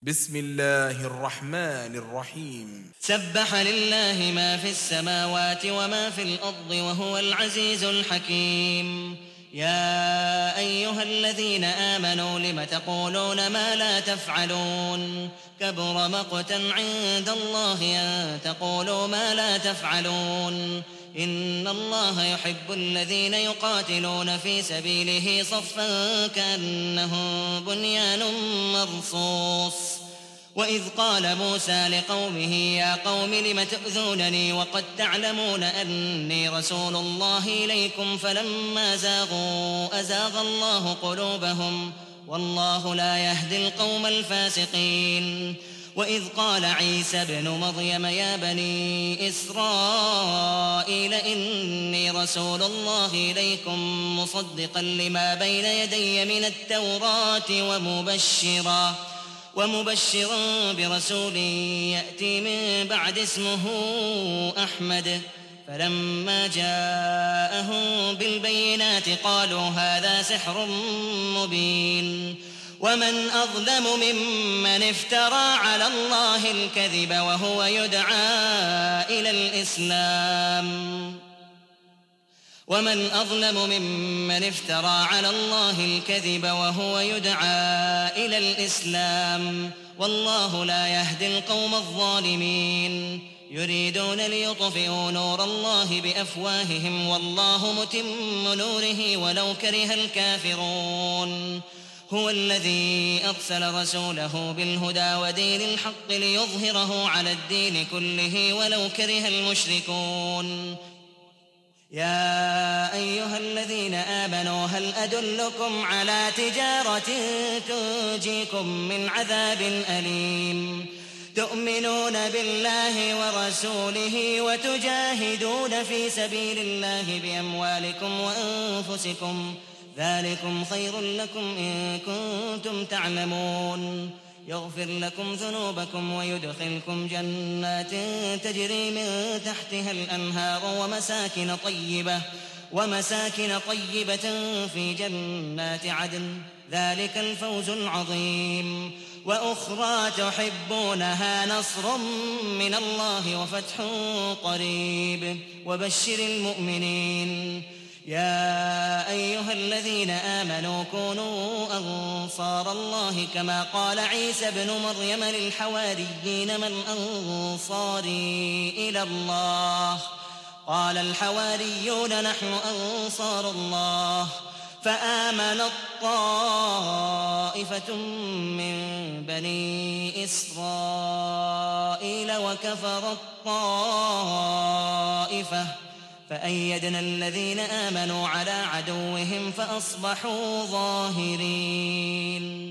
بسم الله الرحمن الرحيم. سبح لله ما في السماوات وما في الأرض وهو العزيز الحكيم. يا أيها الذين آمنوا لم تقولون ما لا تفعلون كبر مقتا عند الله أن تقولوا ما لا تفعلون. إن الله يحب الذين يقاتلون في سبيله صفا كأنهم بنيان مرصوص. وإذ قال موسى لقومه يا قوم لم تؤذونني وقد تعلمون أني رسول الله إليكم فلما زاغوا أزاغ الله قلوبهم والله لا يهدي القوم الفاسقين. وإذ قال عيسى ابن مريم يا بني إسرائيل إني رسول الله إليكم مصدقا لما بين يدي من التوراة ومبشرا برسول يأتي من بعد اسمه أحمد. فلما جاءهم بالبينات قالوا هذا سحر مبين. ومن أظلم ممن افترى على الله الكذب وهو يدعى إلى الإسلام والله لا يهدي القوم الظالمين. يريدون ليطفئوا نور الله بأفواههم والله متم نوره ولو كره الكافرون. هو الذي أرسل رسوله بالهدى ودين الحق ليظهره على الدين كله ولو كره المشركون. يا أيها الذين آمنوا هل أدلكم على تجارة تنجيكم من عذاب أليم تؤمنون بالله ورسوله وتجاهدون في سبيل الله بأموالكم وأنفسكم ذلكم خير لكم إن كنتم تعلمون. يغفر لكم ذنوبكم ويدخلكم جنات تجري من تحتها الأنهار ومساكن طيبة في جنات عدن ذلك الفوز العظيم. وأخرى تحبونها نصر من الله وفتح قريب وبشر المؤمنين. يا أيها الذين آمنوا كونوا أنصار الله كما قال عيسى ابن مريم للحواريين من أنصاري إلى الله قال الحواريون نحن أنصار الله. فآمنت طائفة من بني إسرائيل وكفرت طائفة فأيدنا الذين آمنوا على عدوهم فأصبحوا ظاهرين.